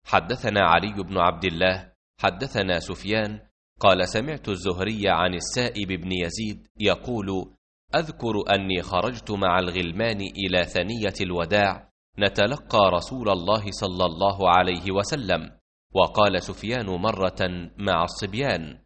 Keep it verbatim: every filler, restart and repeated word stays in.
حدثنا علي بن عبد الله حدثنا سفيان قال سمعت الزهري عن السائب بن يزيد يقول أذكر أني خرجت مع الغلمان إلى ثنية الوداع نتلقى رسول الله صلى الله عليه وسلم، وقال سفيان مرة مع الصبيان: